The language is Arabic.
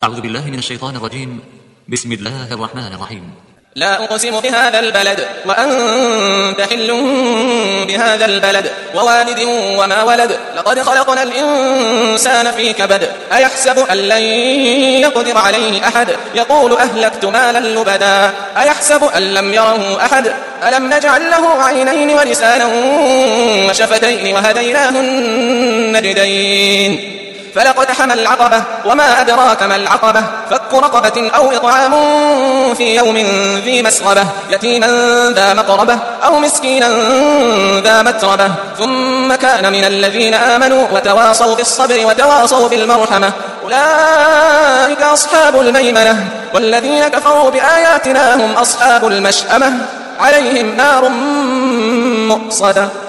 أعوذ بالله من الشيطان الرجيم. بسم الله الرحمن الرحيم. لا أقسم بهذا البلد وأنت حل بهذا البلد ووالد وما ولد لقد خلقنا الإنسان في كبد أيحسب أن لن يقدر عليه أحد يقول أهلكت مالا لبدا أيحسب أن لم يره أحد ألم نجعل له عينين ولسانا وشفتين وهديناه النجدين فلقد حمل العقبة وما أدراك ما العقبة فك رقبة أو إطعام في يوم ذي مسغبة يتيما ذا مقربة أو مسكينا ذا متربة ثم كان من الذين آمنوا وتواصوا بالصبر وتواصوا بالمرحمة أولئك أصحاب الميمنة والذين كفروا بآياتنا هم أصحاب المشأمة عليهم نار مؤصدة.